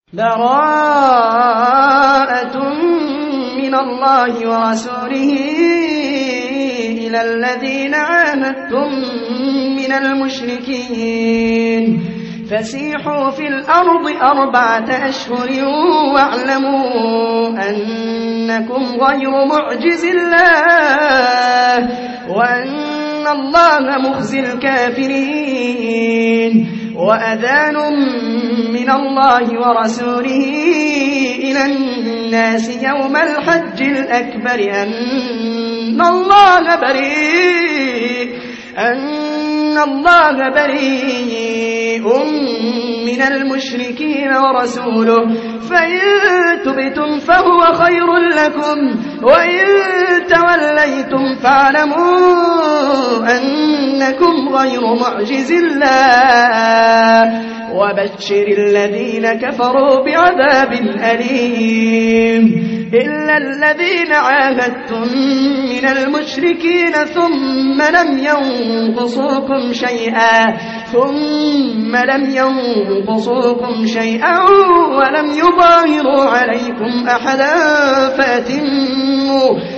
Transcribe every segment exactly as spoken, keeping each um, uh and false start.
براءة من الله ورسوله إلى الذين عاهدتم من المشركين فسيحوا في الأرض أربعة أشهر واعلموا أنكم غير معجز الله وأن الله مخزي الكافرين وأذان من الله ورسوله إلى الناس يوم الحج الأكبر أن الله بريء أن الله بريء من المشركين ورسوله فإن تبتم فهو خير لكم وإن توليتم فاعلموا أنكم غير معجز الله وبشر الذين كفروا بعذاب أليم إلا الذين عاهدتم من المشركين ثم لم ينقصوكم شيئا ثم لم ينقصوكم شيئا ولم يظاهروا عليكم أحدا فأتموا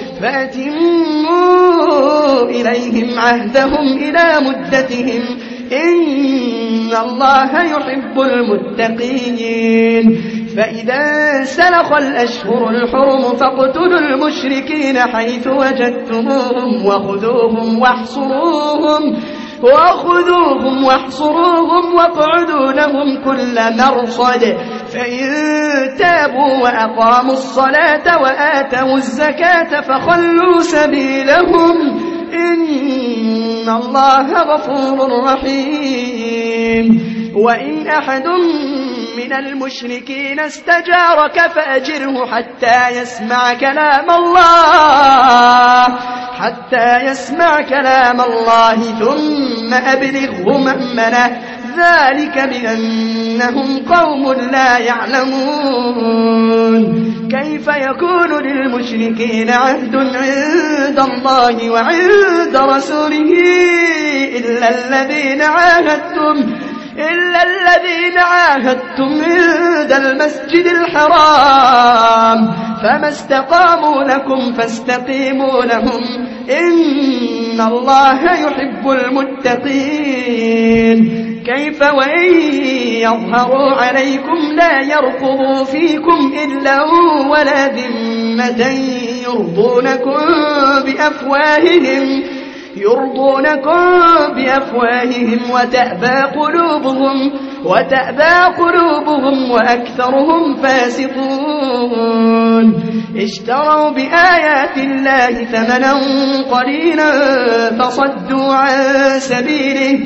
فأتموا إليهم عهدهم إلى مدتهم إن الله يحب المتقين فإذا سلخ الأشهر الحرم فاقتلوا المشركين حيث وجدتموهم وخذوهم واحصروهم وخذوهم واحصروهم واقعدوا لهم كل مرصد فإن تابوا وأقاموا الصلاة وآتوا الزكاة فخلوا سبيلهم إن الله غفور رحيم وإن أحد من المشركين استجارك فأجره حتى يسمع كلام الله حتى يسمع كلام الله ثم أبلغه مأمنه ذلك بأنهم قوم لا يعلمون كيف يكون للمشركين عهد عند الله وعند رسوله إلا الذين عاهدتم إلا الذين عاهدتم عند المسجد الحرام فما استقاموا لكم فاستقيموا لهم إن الله يحب المتقين كيف وإن يظهروا عليكم لا يرقبوا فيكم إلا ولا ذمة يرضونكم بأفواههم يرضونكم بأفواههم وتأبى قلوبهم وتأبى قلوبهم وأكثرهم فاسقون اشتروا بآيات الله ثمنا قليلا فصدوا عن سبيله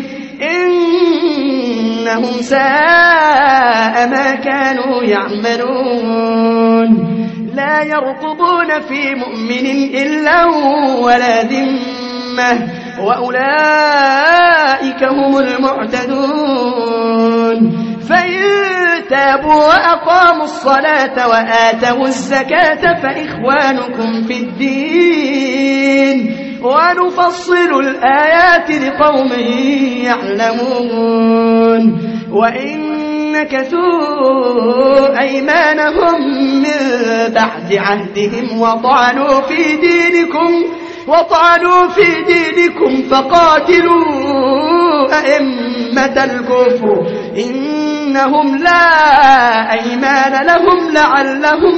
إنهم ساء ما كانوا يعملون لا يرقبون في مؤمن إلا ولا ذمة وأولئك هم المعتدون فإن تابوا وأقاموا الصلاة وآتوا الزكاة فإخوانكم في الدين ونفصل الآيات لقوم يعلمون وإن نكثوا أيمانهم من بعد عهدهم وطعنوا في دينكم وطعنوا في دينكم فقاتلوا أئمة الكفر إنهم لا أيمان لهم لعلهم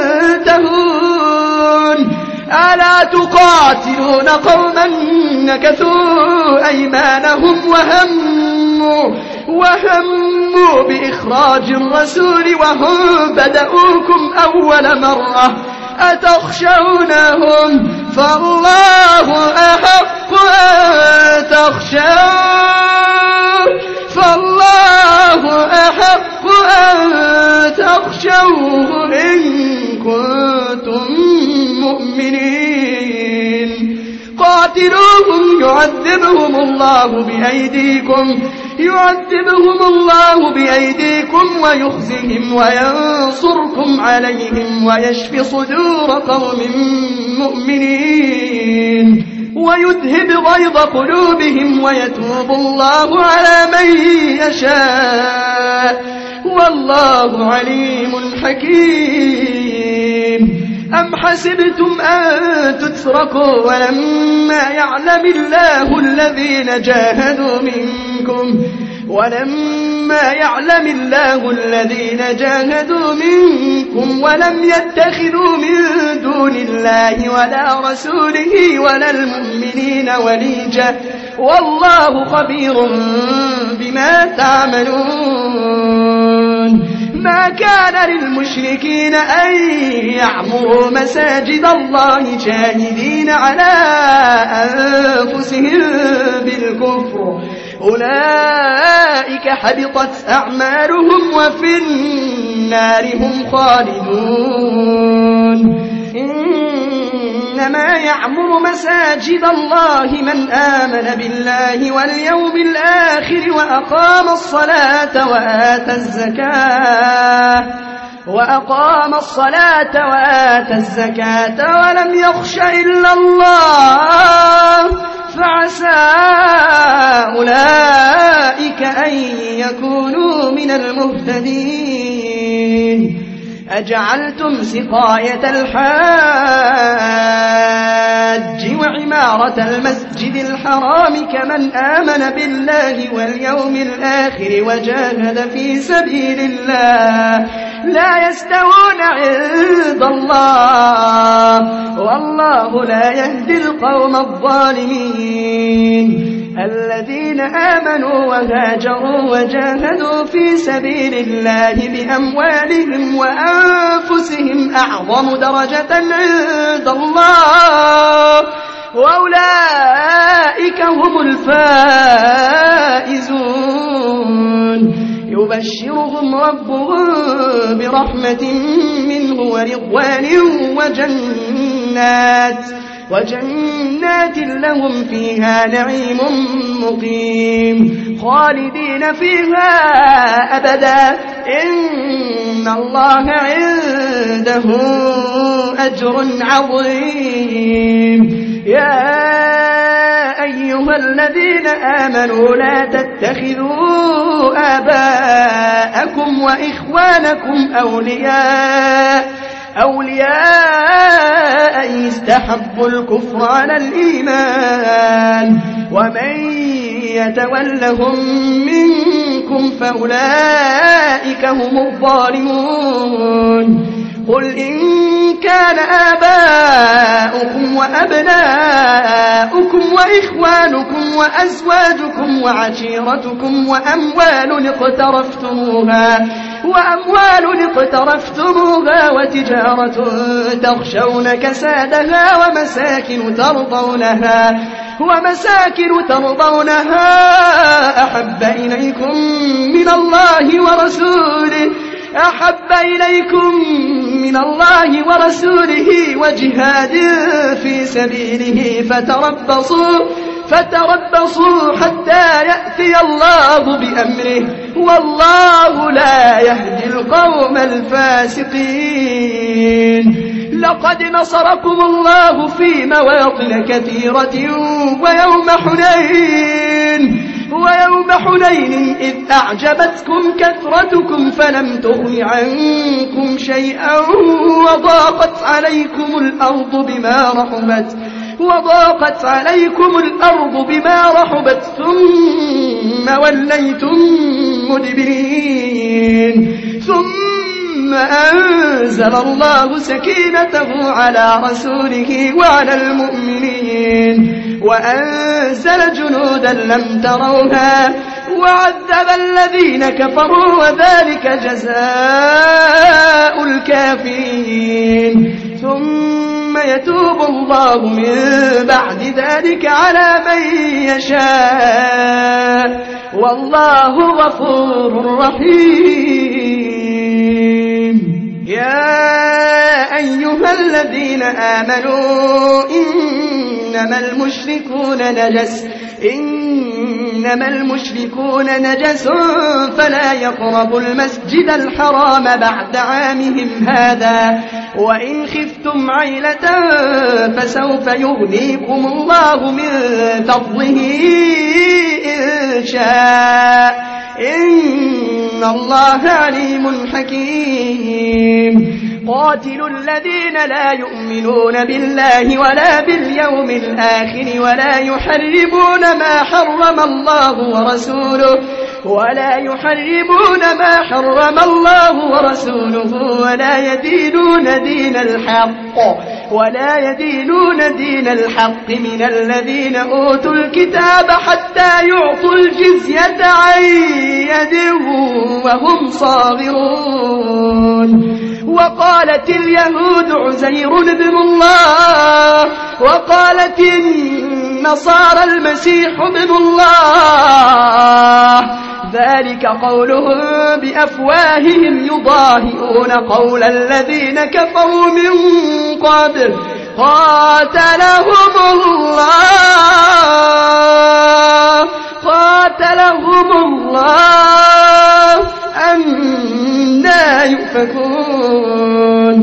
ينتهون ألا تقاتلون قوما نكثوا أيمانهم وهموا وهموا بإخراج الرسول وهم بدأوكم أول مرة أتخشونهم فالله أحق أن تخشوه فالله أحق أن تخشوه إن كنتم مؤمنين قاتلوهم يعذبهم الله بأيديكم يعذبهم الله بأيديكم ويخزهم وينصركم عليهم ويشفي صدور قوم مؤمنين ويذهب غيظ قلوبهم ويتوب الله على من يشاء والله عليم حكيم. أم حسبتم أن تتركوا ولما يعلم الله الذين جاهدوا منكم ولما يعلم الله الذين جاهدوا منكم ولم يتخذوا من دون الله ولا رسوله ولا المؤمنين وليجا والله خبير بما تعملون. ما كان للمشركين أن يعمروا مساجد الله شاهدين على أنفسهم بالكفر أولئك حبطت أعمالهم وفي النار هم خالدون. إنما يعمر مساجد الله من آمن بالله واليوم الآخر وأقام الصلاة وآتى الزكاة وأقام الصلاة وآتى الزكاة ولم يخش إلا الله فعسى أولئك أن يكونوا من المهتدين. أجعلتم سقاية الحاج وعمارة المسجد الحرام كمن آمن بالله واليوم الآخر وجاهد في سبيل الله لا يستوون عند الله والله لا يهدي القوم الظالمين. الذين آمنوا وهاجروا وجاهدوا في سبيل الله بأموالهم وأنفسهم أعظم درجة عند الله وأولئك هم الفائزون. يبشرهم ربهم برحمة منه ورضوان وجنات وجنات لهم فيها نعيم مقيم خالدين فيها أبدا إن الله عنده أجر عظيم. يا أيها الذين آمنوا لا تتخذوا آباءكم وإخوانكم أولياء أولياء إن استحبوا الكفر على الإيمان ومن يتولهم منكم فأولئك هم الظالمون. قل إن كان آباؤكم وأبناؤكم وإخوانكم وأزواجكم وعشيرتكم وأموال اقترفتموها وأموال اقترفتموها وتجارة تخشون كسادها ومساكن ترضونها ومساكن ترضونها أحب إليكم من الله ورسوله أحب إليكم من الله ورسوله وجهاد في سبيله فتربصوا فتربصوا حتى يأتي الله بأمره والله لا يهدي القوم الفاسقين. لقد نصركم الله في مواطن كثيرة ويوم حنين ويوم حنين إذ أعجبتكم كثرتكم فلم تغن عنكم شيئا وضاقت عليكم الأرض بما رحبت وضاقت عليكم الأرض بما رحبت ثم وليتم مدبرين. ثم أنزل الله سكينته على رسوله وعلى المؤمنين وأنزل جنودا لم تروها وعذب الذين كفروا وذلك جزاء الكافرين. ثم يتوب الله من بعد ذلك على من يشاء والله غفور رحيم. يا أيها الذين آمنوا إنما المشركون نجس إنما المشركون نجس فلا يقربوا المسجد الحرام بعد عامهم هذا وإن خفتم عيلة فسوف يغنيكم الله من فضله إن شاء إن الله عليم حكيم قاتلوا الذين لا يؤمنون بالله ولا باليوم الآخر ولا يحرمون ما حرم الله ورسوله ولا يحرمون ما حرم الله ورسوله ولا يدينون دين الحق ولا يدينون دين الحق من الذين أوتوا الكتاب حتى يعطوا الجزية عن يد وهم صاغرون وقالت اليهود عزير بن الله وقالت النصارى المسيح بن الله ذلك قولهم بأفواههم يضاهئون قول الذين كفروا من قبل قاتلهم الله قاتلهم الله أنى يؤفكون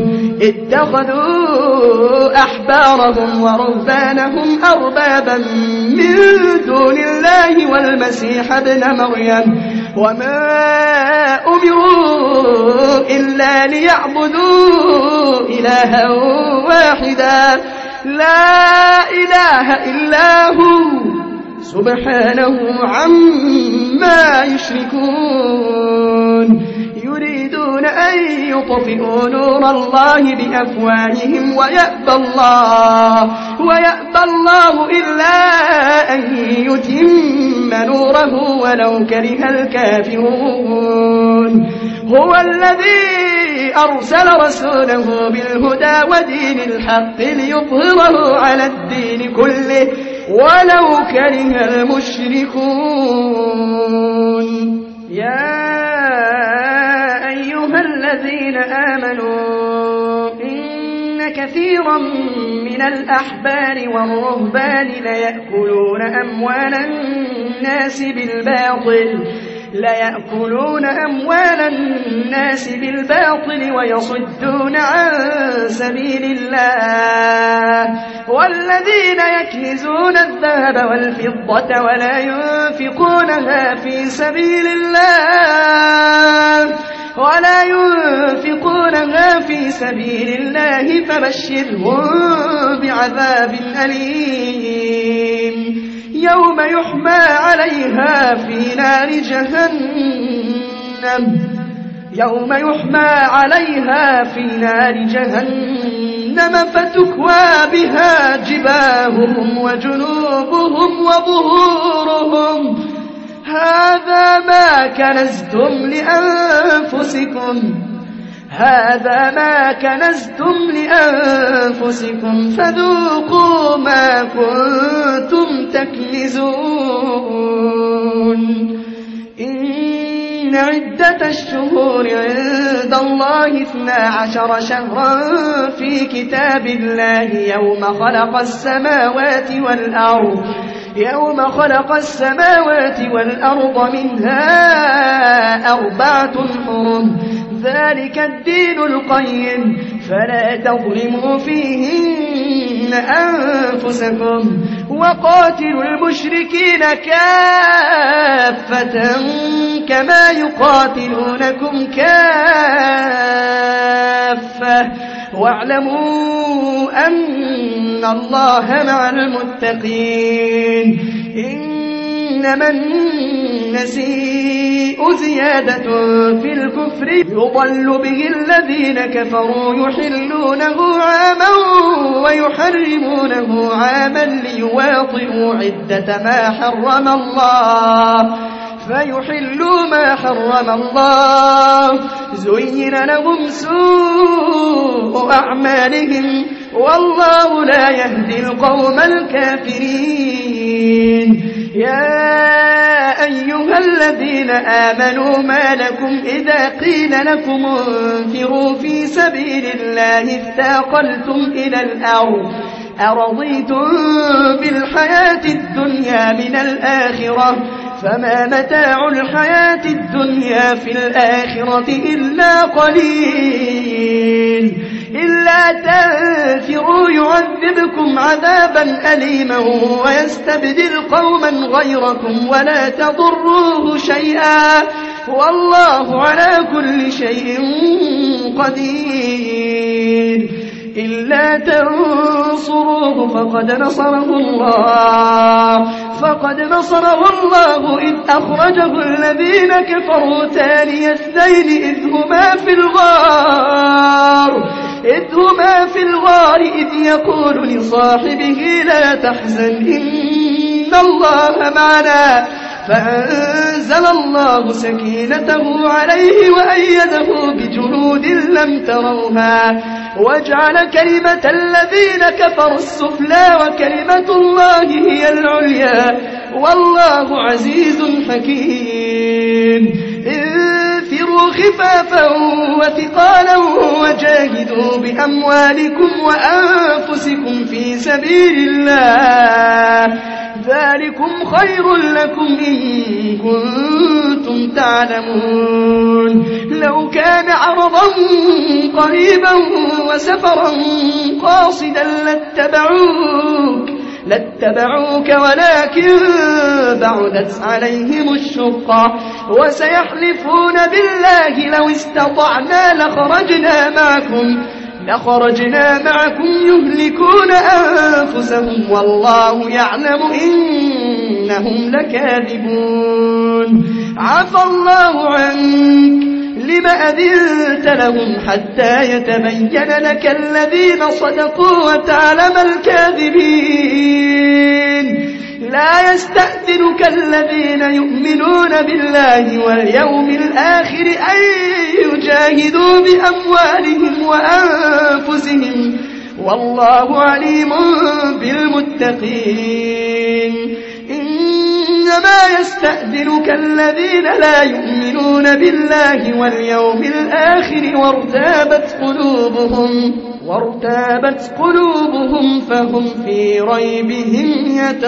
اتخذوا أحبارهم ورهبانهم أربابا من دون الله والمسيح ابن مريم وما أمروا إلا ليعبدوا إلها واحدا لا إله إلا هو سبحانه عما يشركون يريدون أن يطفئوا نور الله بأفواههم ويأبى الله ويأبى الله إلا أن يتم نوره ولو كره الكافرون هو الذي أرسل رسوله بالهدى ودين الحق ليظهره على الدين كله ولو كره المشركون يا أيها الذين آمنوا إن كثيرا من الأحبار والرهبان ليأكلون أموال الناس بالباطل ليأكلون أموال الناس بالباطل ويصدون عن سبيل الله والذين يكنزون الذهب والفضة ولا ينفقونها في سبيل الله ولا ينفقونها في سبيل الله فبشرهم بعذاب أليم يوم يحمى عليها في نار جهنم يوم يحمى عليها في نار جهنم فتكوى بها جباههم وجنوبهم وظهورهم هذا ما كنزتم لأنفسكم هذا ما كنزتم لأنفسكم فذوقوا ما كنتم تكنزون إن عدة الشهور عند الله اثنا عشر شهرا في كتاب الله يوم خلق السماوات والأرض يوم خلق السماوات والأرض منها أربعة حرم ذلك الدين القيم فلا تظلموا فيهن أنفسكم وقاتلوا المشركين كافة كما يقاتلونكم كافة واعلموا أن الله مع المتقين إنما النسيء زيادة في الكفر يضل به الذين كفروا يحلونه عاما ويحرمونه عاما ليواطئوا عدة ما حرم الله فيحلوا ما حرم الله زين لهم سوء أعمالهم والله لا يهدي القوم الكافرين يا أيها الذين آمنوا ما لكم إذا قيل لكم انفروا في سبيل الله اثاقلتم إلى الأرض أرضيتم بالحياة الدنيا من الآخرة فما متاع الحياة الدنيا في الآخرة إلا قليل إلا تنفروا يعذبكم عذابا أليما ويستبدل قوما غيركم ولا تضروه شيئا والله على كل شيء قدير. إلا تنصروه فقد نصره الله فقد نصره الله إذ أخرجه الذين كفروا ثاني اثنين إذ هما في الغار إذ هما في الغار إذ يقول لصاحبه لا تحزن إن الله معنا فأنزل الله سكينته عليه وأيده بجنود لم تروها وجعل كلمة الذين كفروا السفلى وكلمة الله هي العليا والله عزيز حكيم. انفروا خفافا وثقالا وجاهدوا بأموالكم وأنفسكم في سبيل الله ذلكم خير لكم إن كنتم تعلمون. لو كان عرضا قريبا وسفرا قاصدا لاتبعوك لاتبعوك ولكن بعدت عليهم الشقة وسيحلفون بالله لو استطعنا لخرجنا معكم لخرجنا معكم يهلكون أنفسهم والله يعلم إنهم لكاذبون. عفى الله عنك لم أذنت لهم حتى يتبين لك الذين صدقوا وتعلم الكاذبين. لا يستأذنك الذين يؤمنون بالله واليوم الآخر أن يجاهدوا بأموالهم وأنفسهم والله عليم بالمتقين. إنما يستأذنك الذين لا يؤمنون بالله واليوم الآخر وارتابت قلوبهم وارتابت قلوبهم فهم في ريبهم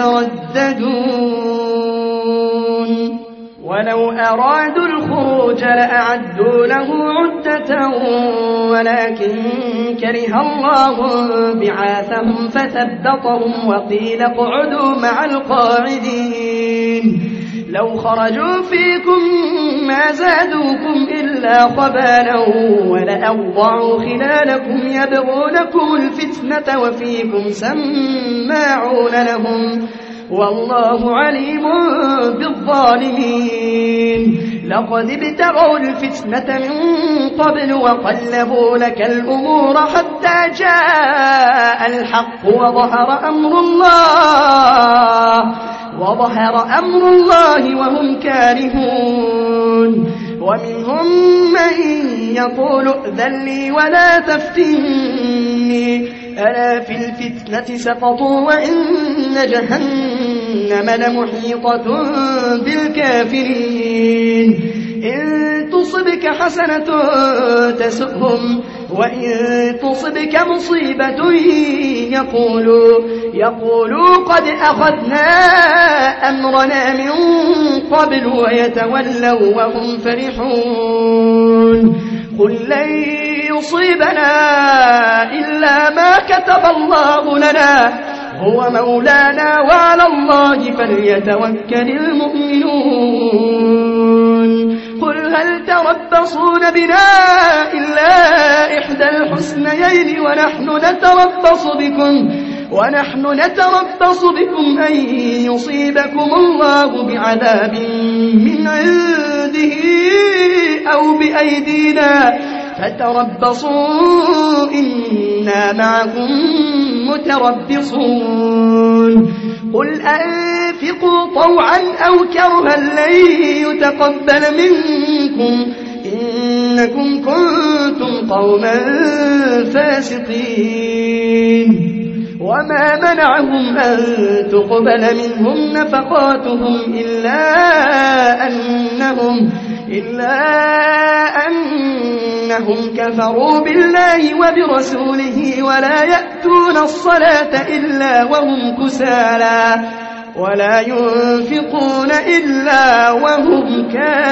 يترددون. ولو أرادوا الخروج لأعدوا له عدة ولكن كره الله بعاثهم فثبطهم وقيل اقعدوا مع القاعدين. لو خرجوا فيكم ما زادوكم إلا خبالا ولأوضعوا خلالكم يبغونكم الفتنة وفيكم سماعون لهم والله عليم بالظالمين. لقد ابتغوا الفتنة من قبل وقلبوا لك الأمور حتى جاء الحق وظهر أمر الله وظهر أمر الله وهم كارهون. ومنهم من يقول ائذن لي ولا تفتني ألا في الفتنة سقطوا وإن جهنم لمحيطة بالكافرين. إن تصبك حسنة تسؤهم وإن تصبك مصيبة يقولوا, يقولوا قد أخذنا أمرنا من قبل ويتولوا وهم فرحون. قل لن يصيبنا إلا ما كتب الله لنا هو مولانا وعلى الله فليتوكل المؤمنون. قل هل تربصون بنا إلا إحدى الحسنيين ونحن نتربص بكم ونحن نتربص بكم أن يصيبكم الله بعذاب من عنده أو بأيدينا فتربصوا إنا معكم متربصون. قل أنفقوا طوعا أو كرها لن يتقبل منكم إنكم كنتم قوما فاسقين. وما منعهم أن تقبل منهم نفقاتهم إلا أنهم إلا أنهم كفروا بالله وبرسوله ولا يأتون الصلاة إلا وهم كسالى ولا ينفقون إلا وهم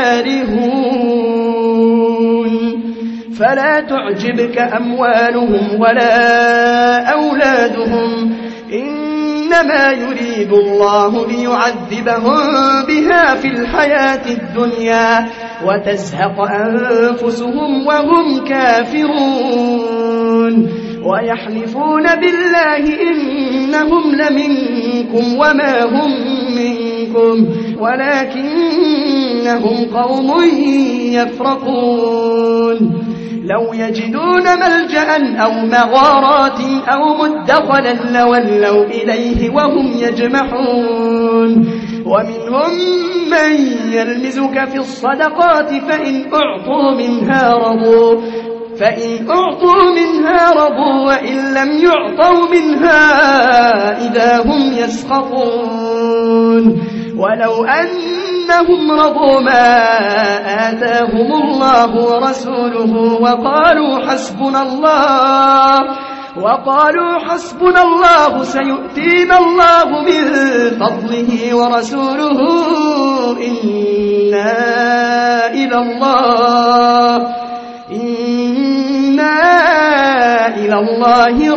كارهون. فلا تعجبك أموالهم ولا أولادهم إنما يريد الله ليعذبهم بها في الحياة الدنيا وتزهق أنفسهم وهم كافرون ويحلفون بالله إنهم لمنكم وما هم منكم ولكنهم قوم يفرقون لو يجدون ملجأ أو مغارات أو مدخلا لولوا إليه وهم يجمحون ومنهم من يلمزك في الصدقات فإن أعطوا منها رضوا فإن أعطوا منها رضوا وإن لم يعطوا منها إذا هم يسخطون ولو أنهم رضوا ما آتاهم الله ورسوله وقالوا حسبنا الله وقالوا حسبنا الله سيؤتينا الله من فضله ورسوله إنا إلى الله إنا إلى الله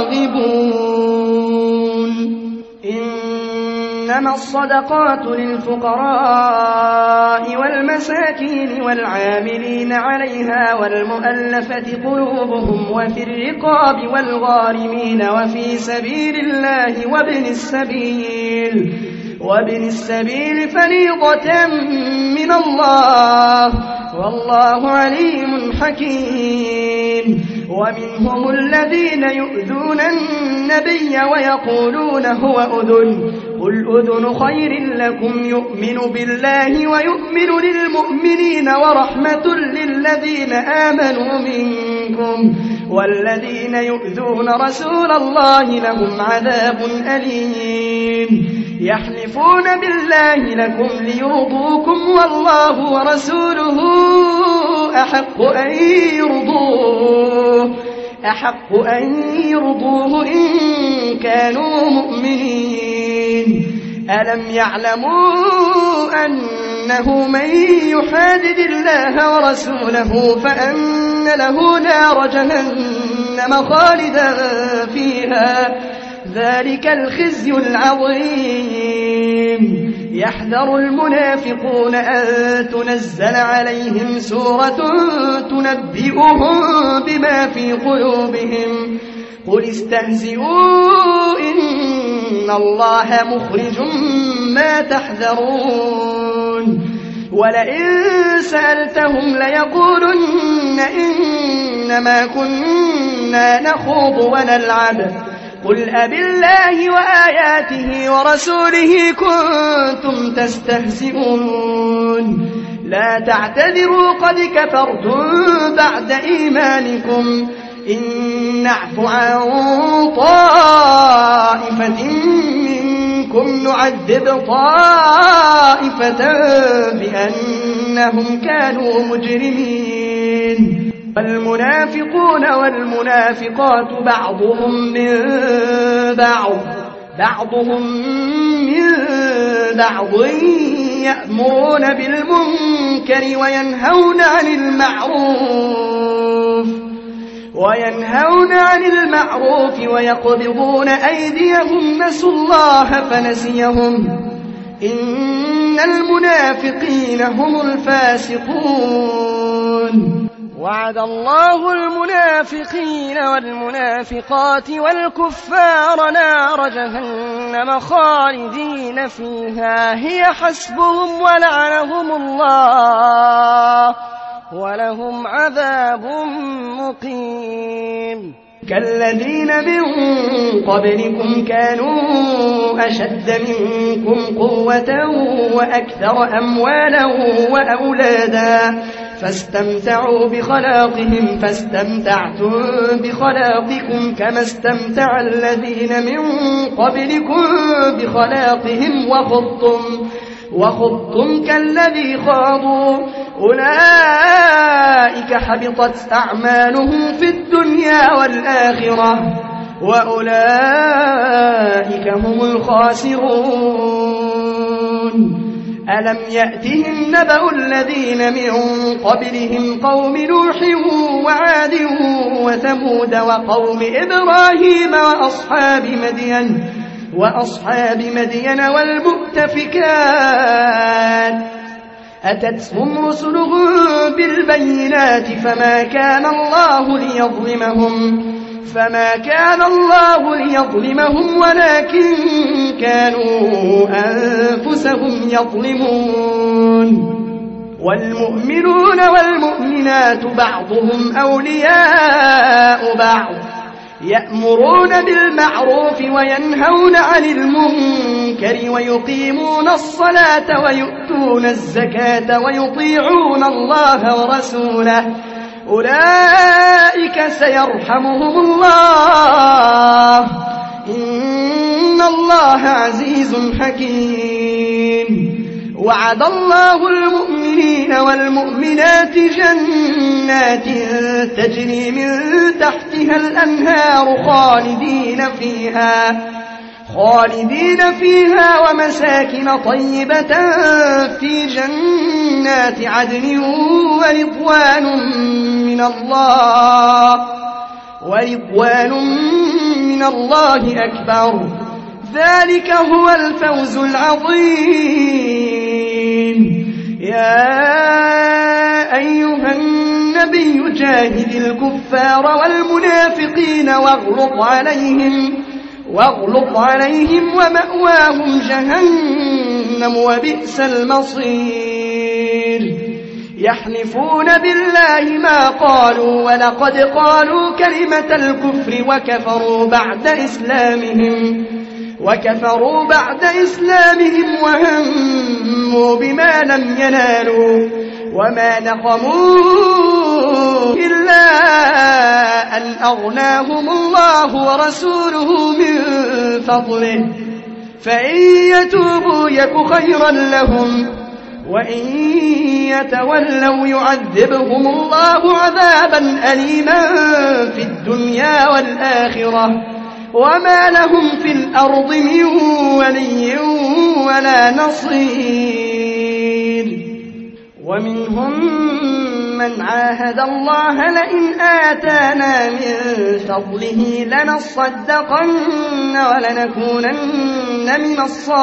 راغبون إنما الصدقات للفقراء والمساكين والعاملين عليها والمؤلفة قلوبهم وفي الرقاب والغارمين وفي سبيل الله وابن السبيل وابن السبيل فريضة من الله والله عليم حكيم ومنهم الذين يؤذون النبي ويقولون هو أذن قل أذن خير لكم يؤمن بالله ويؤمن للمؤمنين ورحمة للذين آمنوا منكم والذين يؤذون رسول الله لهم عذاب أليم يحلفون بالله لكم ليرضوكم والله ورسوله أحق أن يرضوه أحق أن يرضوه إن كانوا مؤمنين ألم يعلموا أنه من يحادد الله ورسوله فأن له نار جهنم خالدا فيها ذلك الخزي العظيم يحذر المنافقون أن تنزل عليهم سورة تنبئهم بما في قلوبهم قل استهزئوا إن الله مخرج ما تحذرون ولئن سألتهم ليقولن إنما كنا نخوض ونلعب قل أبالله وآياته ورسوله كنتم تستهزئون لا تعتذروا قد كفرتم بعد إيمانكم إن نعف عن طائفة منكم نعذب طائفة بأنهم كانوا مجرمين والمنافقون والمنافقات بعضهم من بعض بعضهم من بعض يأمرون بالمنكر وينهون عن المعروف وينهون عن المعروف ويقبضون أيديهم نسوا الله فنسيهم إن المنافقين هم الفاسقون وعد الله المنافقين والمنافقات والكفار نار جهنم خالدين فيها هي حسبهم ولعنهم الله ولهم عذاب مقيم كالذين من قبلكم كانوا أشد منكم قوة وأكثر أموالا وأولادا فاستمتعوا بخلاقهم فاستمتعتم بخلاقكم كما استمتع الذين من قبلكم بخلاقهم وخضتم وخضتم كالذي خاضوا أولئك حبطت أعمالهم في الدنيا والآخرة وأولئك هم الخاسرون ألم يأتهم نبأ الذين من قبلهم قوم نوح وعاد وثمود وقوم إبراهيم وأصحاب مدين وأصحاب مدين والمؤتفكات أتتهم رسلهم بالبينات فما كان الله ليظلمهم فما كان الله ليظلمهم ولكن كانوا أنفسهم يظلمون والمؤمنون والمؤمنات بعضهم أولياء بعض يأمرون بالمعروف وينهون عن المنكر ويقيمون الصلاة ويؤتون الزكاة ويطيعون الله ورسوله أولئك سيرحمهم الله إن الله عزيز حكيم وعد الله المؤمنين والمؤمنات جنات تجري من تحتها الأنهار خالدين فيها خالدين فيها ومساكن طيبة في جنات عدن ورضوان من الله ورضوان من الله أكبر ذلك هو الفوز العظيم يا أيها النبي جاهد الكفار والمنافقين واغلظ عليهم واغلظ عليهم ومأواهم جهنم وبئس المصير يحلفون بالله ما قالوا ولقد قالوا كلمة الكفر وكفروا بعد إسلامهم وكفروا بعد إسلامهم وهموا بما لم ينالوا وما نقموا إلا أن أغناهم الله ورسوله من فضله فإن يتوبوا يك خيرا لهم وإن يتولوا يعذبهم الله عذابا أليما في الدنيا والآخرة وما لهم في الأرض من ولي ولا نصير ومنهم من عاهد الله لئن آتانا من فضله لنصدقن ولنكونن من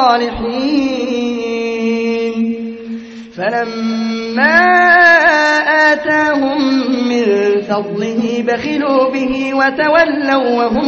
الصالحين فلما آتاهم من فضله بخلوا به وتولوا وهم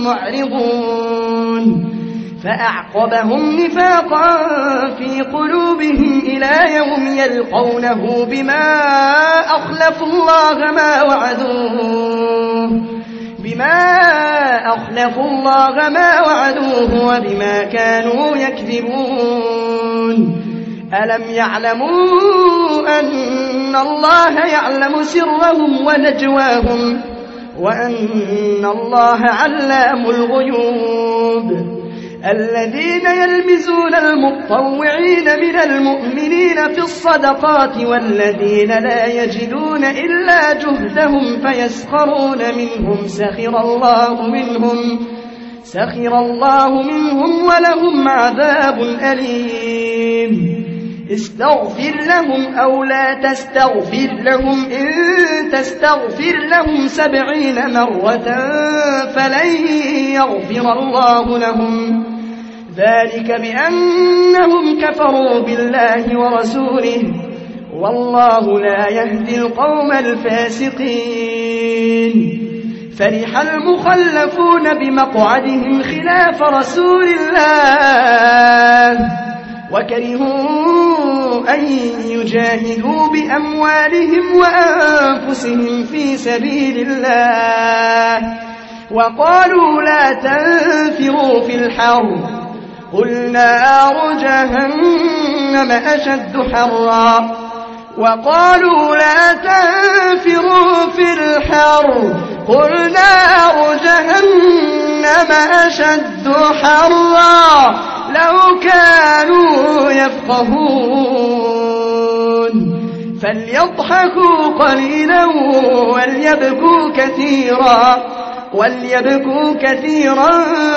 معرضون فأعقبهم نفاقا في قلوبهم إلى يوم يلقونه بما أخلفوا الله ما وعدوه بما أخلفوا الله ما وعدوه وبما كانوا يكذبون ألم يعلموا أن الله يعلم سرهم ونجواهم وأن الله علام الغيوب الذين يلمزون المطوعين من المؤمنين في الصدقات والذين لا يجدون إلا جهدهم فيسخرون منهم سخر الله منهم سخر الله منهم ولهم عذاب أليم استغفر لهم أو لا تستغفر لهم إن تستغفر لهم سبعين مرة فلن يغفر الله لهم ذلك بأنهم كفروا بالله ورسوله والله لا يهدي القوم الفاسقين فرح المخلفون بمقعدهم خلاف رسول الله وكرهوا أن يجاهدوا بأموالهم وأنفسهم في سبيل الله وقالوا لا تنفروا في الحر قل نار جهنم أشد حرا وقالوا لا تنفروا في الحر قل نار جهنم أشد حرا لو كانوا يفقهون فليضحكوا قليلا وليبكوا كثيرا وليبكوا كثيرا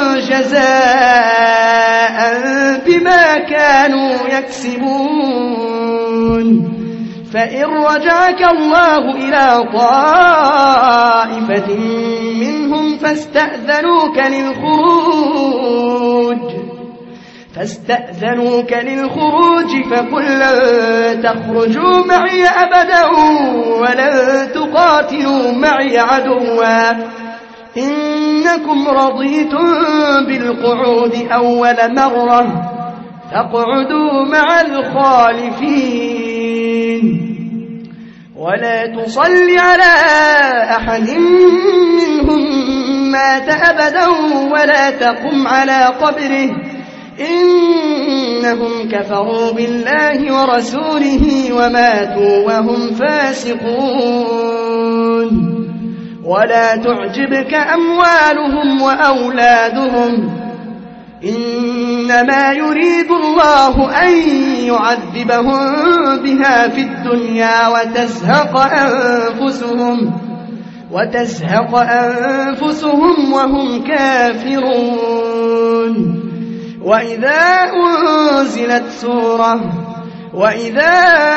جزاء بما كانوا يكسبون فإن رجعك الله إلى طائفة منهم فاستأذنوك للخروج فاستأذنوك للخروج فقل لن تخرجوا معي أبدا ولن تقاتلوا معي عدوا إنكم رضيتم بالقعود أول مرة فاقعدوا مع الخالفين ولا تصل على أحد منهم مات أبدا ولا تقم على قبره إنهم كفروا بالله ورسوله وماتوا وهم فاسقون ولا تعجبك أموالهم وأولادهم إنما يريد الله أن يعذبهم بها في الدنيا وتزهق أنفسهم وتزهق أنفسهم وهم كافرون وإذا أنزلت سورة وإذا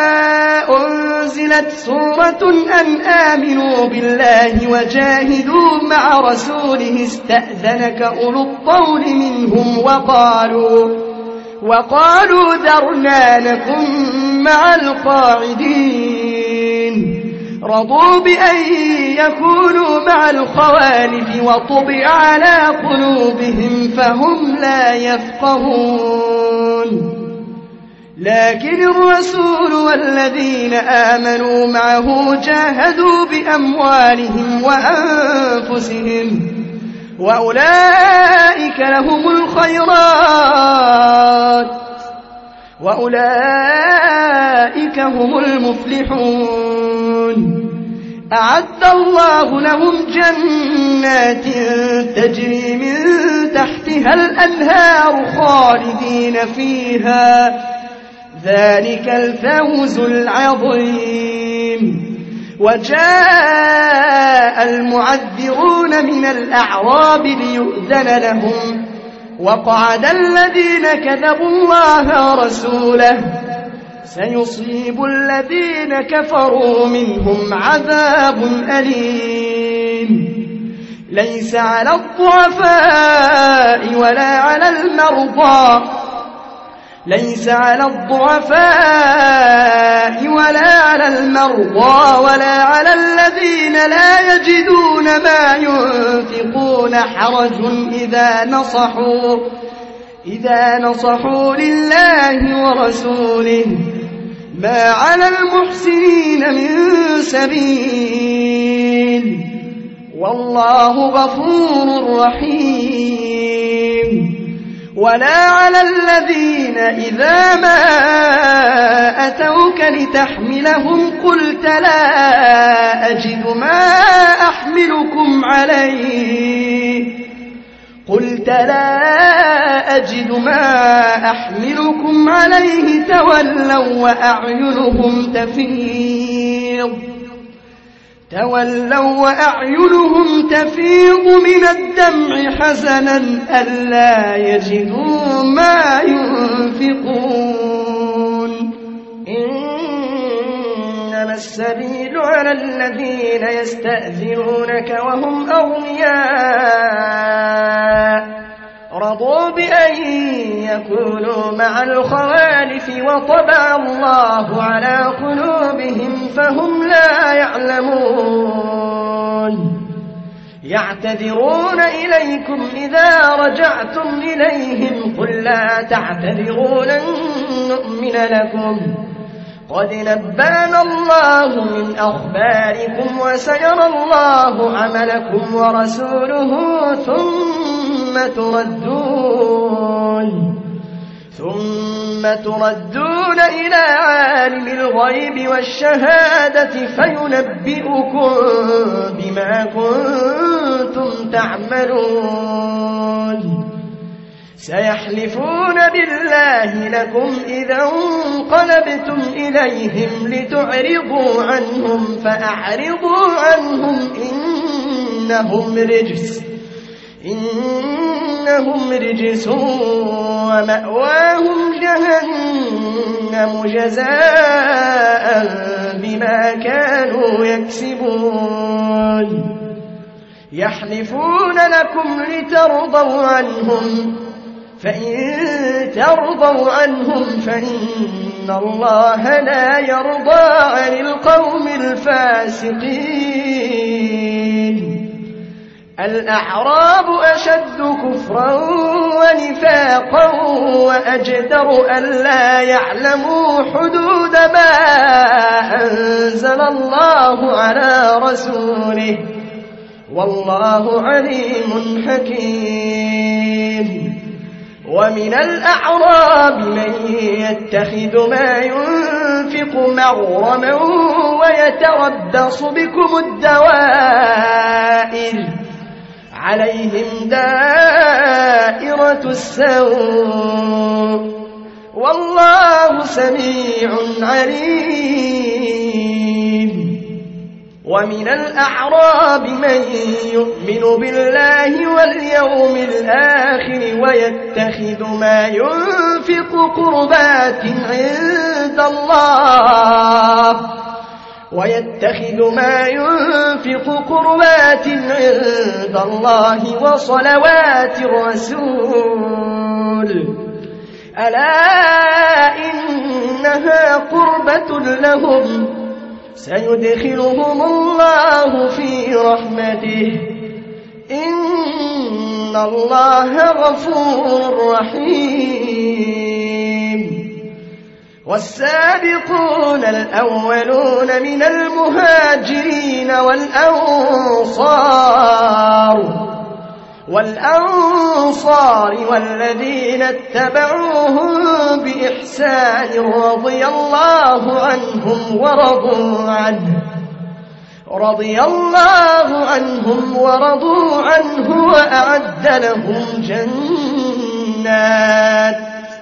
أنزلت سورة أن آمنوا بالله وجاهدوا مع رسوله استأذنك أولو الطول منهم وقالوا وقالوا ذرنا نكن مع القاعدين رضوا بأن يكونوا مع الخوالف وطبع على قلوبهم فهم لا يفقهون لكن الرسول والذين آمنوا معه جاهدوا بأموالهم وأنفسهم وأولئك لهم الخيرات وأولئك هم المفلحون أعد الله لهم جنات تجري من تحتها الأنهار خالدين فيها ذلك الفوز العظيم وجاء المعذرون من الأعراب ليؤذن لهم وقعد الذين كذبوا الله ورسوله سيصيب الذين كفروا منهم عذاب أليم ليس على الضعفاء ولا على المرضى ليس على الضعفاء ولا على المرضى ولا على الذين لا يجدون ما ينفقون حرج إذا نصحوا إذا نصحوا لله ورسوله ما على المحسنين من سبيل والله غفور رحيم ولا على الذين إذا ما أتوك لتحملهم قلت لا أجد ما أحملكم عليه قلت لا أجد ما أحملكم عليه تولوا وأعينهم تفيض تولوا وأعينهم تفيض من الدمع حزنا ألا يجدوا ما ينفقون إنما السبيل على الذين يستأذنونك وهم أغنياء رضوا بأن يكونوا مع الخوالف وطبع الله على قلوبهم فهم لا يعلمون يعتذرون إليكم إذا رجعتم إليهم قل لا تعتذروا لن نؤمن لكم قد نبأنا الله من أخباركم وسيرى الله عملكم ورسوله ثم تردون ثم تردون إلى عالم الغيب والشهادة فينبئكم بما كنتم تعملون سيحلفون بالله لكم إذا انقلبتم إليهم لتعرضوا عنهم فأعرضوا عنهم إنهم رجس إنهم رجس ومأواهم جهنم جزاء بما كانوا يكسبون يحلفون لكم لترضوا عنهم فإن ترضوا عنهم فإن الله لا يرضى عن القوم الفاسقين. الأعراب أشد كفرا ونفاقا وأجدر ألا يعلموا حدود ما أنزل الله على رسوله والله عليم حكيم. ومن الأعراب من يتخذ ما ينفق مغرما ويتربص بكم الدوائر عليهم دائرة السوء والله سميع عليم. ومن الأعراب من يؤمن بالله واليوم الآخر ويتخذ ما ينفق قربات عند الله ويتخذ ما ينفق قربات عند الله وصلوات الرسول ألا إنها قربة لهم سيدخلهم الله في رحمته إن الله غفور رحيم. والسابقون الأولون من المهاجرين والأنصار والأنصار والذين اتبعوهم بإحسان رضي الله عنهم ورضوا عنه رضي الله عنهم ورضوا عنه وأعد لهم جنات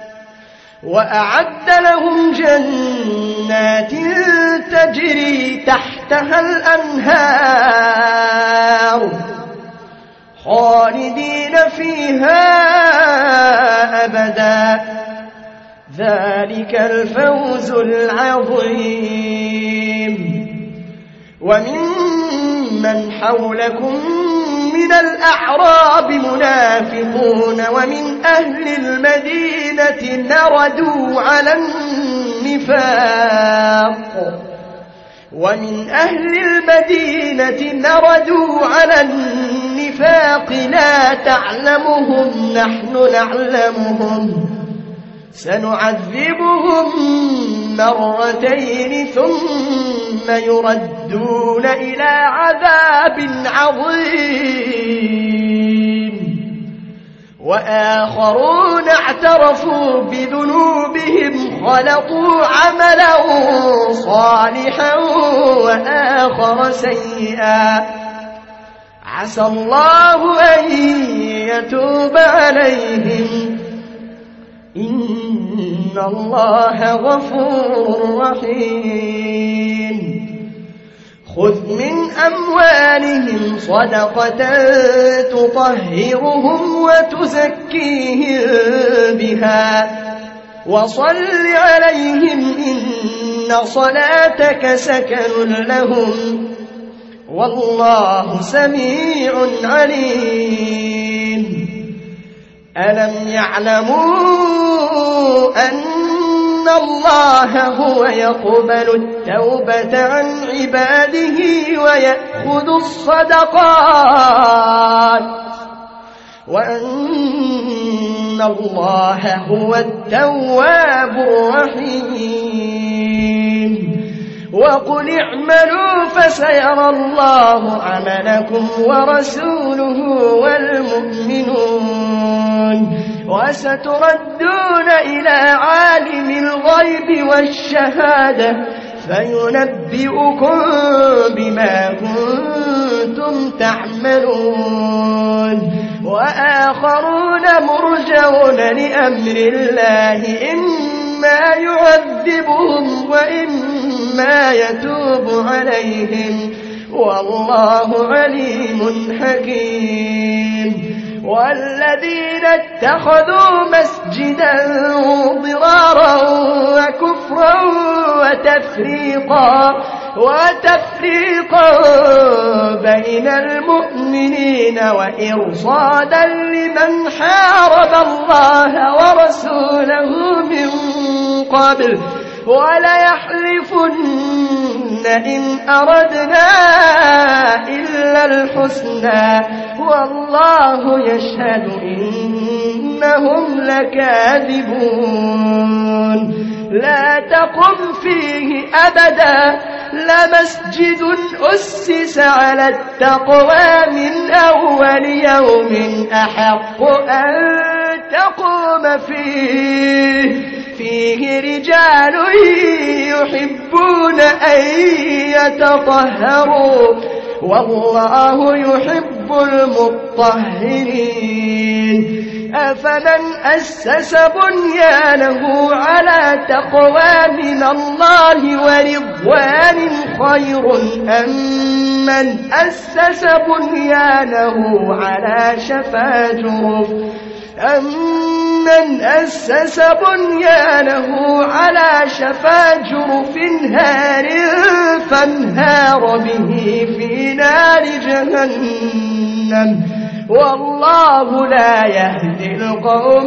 وأعد لهم جنات تجري تحتها الأنهار خالدين فيها أبدا ذلك الفوز العظيم. وممن حولكم من الأعراب منافقون ومن أهل المدينة مردوا على النفاق ومن أهل المدينة مردوا على النفاق لا تعلمهم نحن نعلمهم سنعذبهم مرتين ثم يردون إلى عذاب عظيم. وآخرون اعترفوا بذنوبهم خلطوا عملا صالحا وآخر سيئا عسى الله أن يتوب عليهم إن الله غفور رحيم. خذ من أموالهم صدقة تطهرهم وتزكيهم بها وصل عليهم إن صلاتك سكن لهم والله سميع عليم. ألم يعلموا أن الله هو يقبل التوبة عن عباده ويأخذ الصدقات وأن الله هو التواب الرحيم. وقل اعملوا فسيرى الله عملكم ورسوله والمؤمنون وستردون إلى عالم الغيب والشهادة فينبئكم بما كنتم تعملون. وآخرون مرجون لأمر الله إما يعذبهم وإما يتوب عليهم والله عليم حكيم. والذين اتخذوا مسجدا ضرارا وكفرا وتفريقا وتفريقا بين المؤمنين وإرصادا لمن حارب الله ورسوله من قبل وليحلفن إن أردنا إلا الحسنى والله يشهد إنهم لكاذبون لا تقم فيه أبدا لمسجد أسس على التقوى من أول يوم أحق أن تقوم فيه فيه رجال يحبون أن يتطهروا والله يحب المطهرين أفمن أسس بنيانه على تقوى من الله ورضوان خير أم من أسس بنيانه على شفا جرف أمن أسس بنيانه على شفا جرف هار فانهار به في نار جهنم والله لا يهدي القوم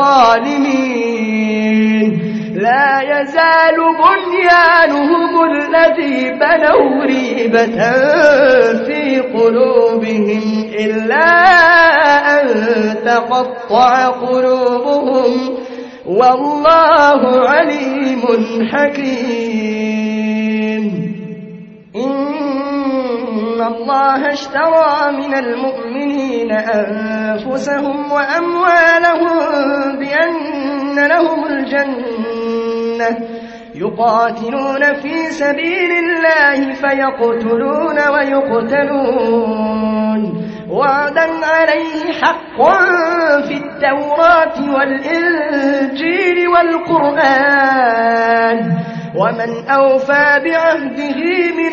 الظالمين لا يزال بنيانهم الذي بنوا ريبة في قلوبهم إلا أن تقطع قلوبهم والله عليم حكيم إن الله اشترى من المؤمنين أنفسهم وأموالهم بأن لهم الجنة يقاتلون في سبيل الله فيقتلون ويقتلون وعدا عليه حقا في التوراة والإنجيل والقرآن ومن أوفى بعهده من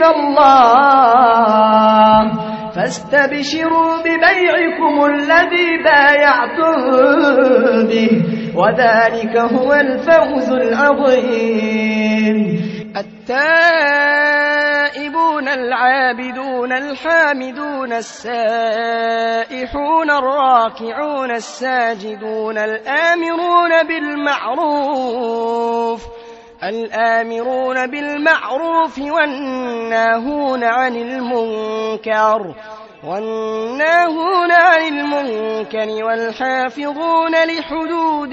الله فاستبشروا ببيعكم الذي بايعتم به وذلك هو الفوز العظيم التائبون العابدون الحامدون السائحون الراكعون الساجدون الآمرون بالمعروف الآمرون بالمعروف والناهون عن المنكر والناهون عن المنكر والحافظون لحدود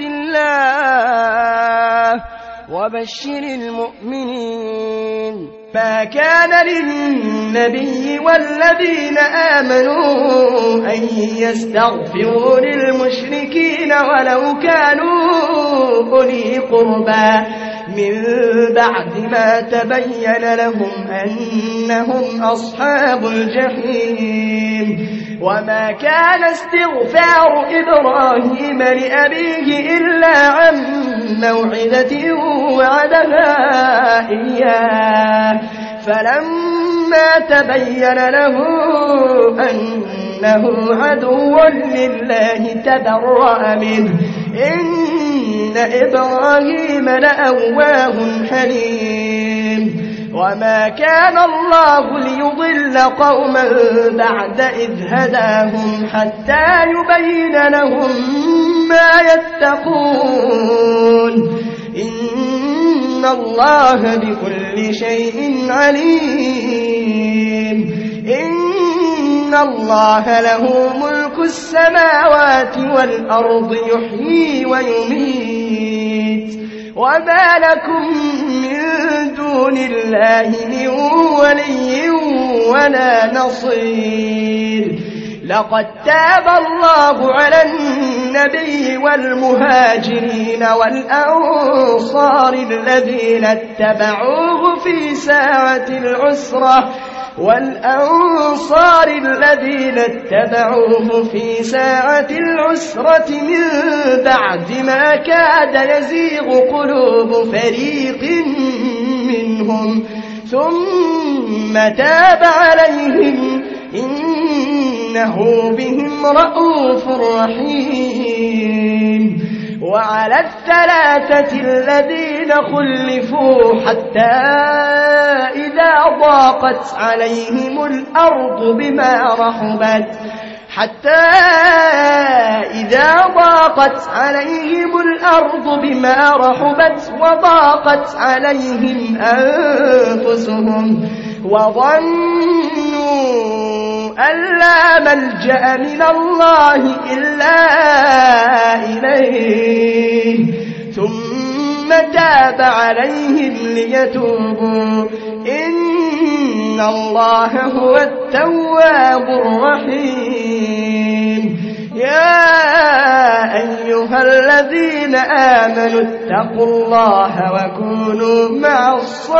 الله وبشر المؤمنين ما كان للنبي والذين آمنوا أن يستغفروا للمشركين ولو كانوا أولي قربى من بعد ما تبين لهم أنهم أصحاب الجحيم وما كان استغفار إبراهيم لأبيه إلا عن موعدة وعدها إياه فلما تبين له أنه عدو لله تبرأ منه إن إبراهيم لأواه حليم وما كان الله ليضل قوما بعد إذ هداهم حتى يبين لهم ما يتقون إن الله بكل شيء عليم إن الله له ملك السماوات والأرض يحيي ويميت وما لكم من دون الله من ولي ولا نصير لقد تاب الله على النبي والمهاجرين والأنصار الذين اتبعوه في ساعة العسرة والأنصار الذين اتبعوه في ساعة العسرة من بعد ما كاد يزيغ قلوب فريق منهم ثم تاب عليهم إنه بهم رءوف رحيم وعلى الثلاثة الذين الذين خلفوا حتى إذا ضاقت عليهم الأرض بما رحبت حتى إذا ضاقت عليهم الأرض بما رحبت وضاقت عليهم أنفسهم وظنوا أن لا ملجأ من الله إلا إليه ثم تاب عليهم ليتوبوا إن الله هو التواب الرحيم. يا أيها الذين آمنوا اتقوا الله وكونوا مع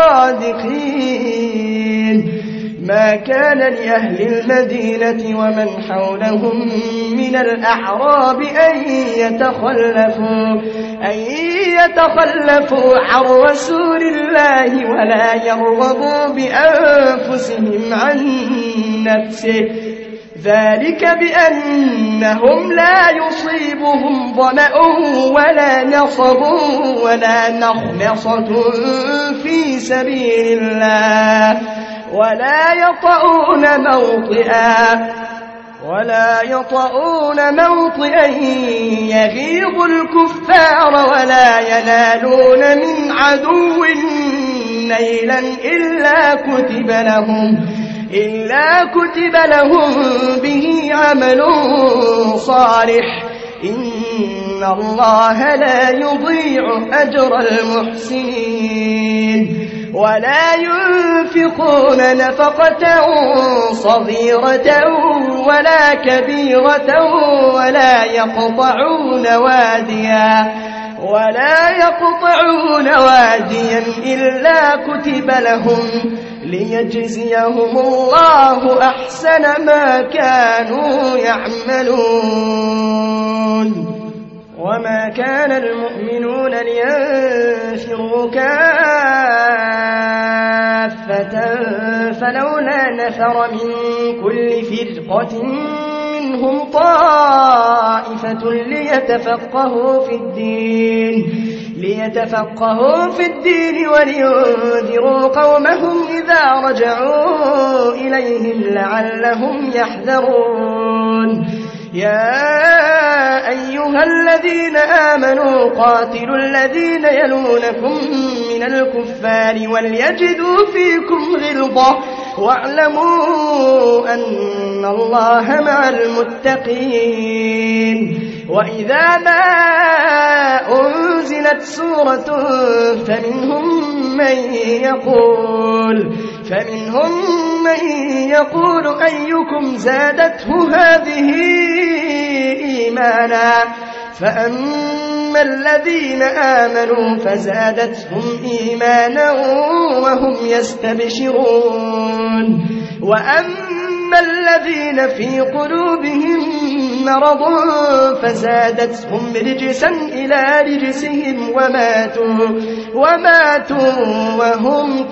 الصادقين. ما كان لأهل المدينة ومن حولهم من الأعراب أن يتخلفوا, أن يتخلفوا عن رسول الله ولا يرغبوا بأنفسهم عن نفسه ذلك بأنهم لا يصيبهم ظمأ ولا نصب ولا مخمصة في سبيل الله ولا يطؤون موطئا ولا يطؤون موطئا يغيظ الكفار ولا ينالون من عدو نيلا إلا كتب لهم إلا كتب لهم به عمل صالح إن الله لا يضيع أجر المحسنين. ولا ينفقون نفقة صغيرة ولا كبيرة ولا يقطعون واديا ولا يقطعون واديا إلا كتب لهم ليجزيهم الله أحسن ما كانوا يعملون. وما كان المؤمنون لينفروا كافة فلولا نفر من كل فرقة منهم طائفة ليتفقهوا في الدين ليتفقهوا في الدين ولينذروا قومهم إذا رجعوا إليهم لعلهم يحذرون. يا أيها الذين آمنوا قاتلوا الذين يلونكم من الكفار وليجدوا فيكم غلظة واعلموا أن الله مع المتقين. وإذا ما أنزلت سورة فمنهم من يقول فمنهم من يقول أيكم زادته هذه إيمانا فأما الذين آمنوا فزادتهم إيمانا وهم يستبشرون وأما الذين في قلوبهم مرض فزادتهم رجسا إلى رجسهم وماتوا وماتوا وهم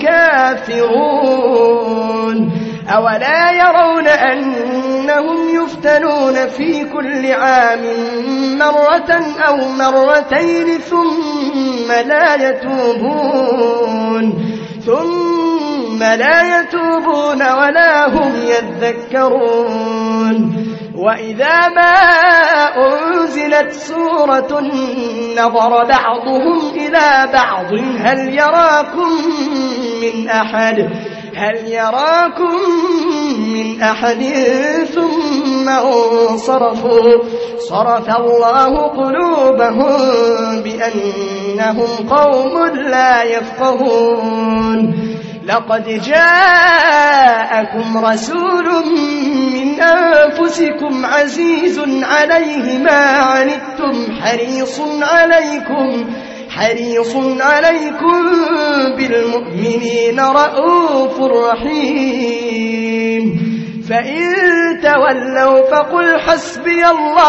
كافرون. أولا يرون أنهم يفتنون في كل عام مرة أو مرتين ثم لا يتوبون ثم لا يتوبون ولا هم يذكرون. وإذا ما أنزلت سورة نظر بعضهم إلى بعض هل يراكم من أحد هل يراكم من أحد ثم انصرفوا صرف الله قلوبهم بأنهم قوم لا يفقهون. لقد جاءكم رسول من أنفسكم عزيز عليه ما عنتم حريص عليكم حريص عليكم بالمؤمنين رؤوف رحيم. فإن تولوا فقل حسبي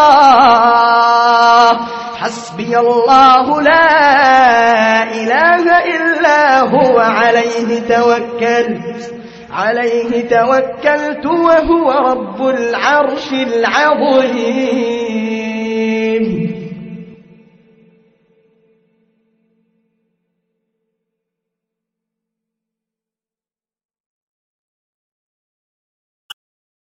الله حسبي الله لا إله إلا هو عليه توكلت عليه توكلت وهو رب العرش العظيم.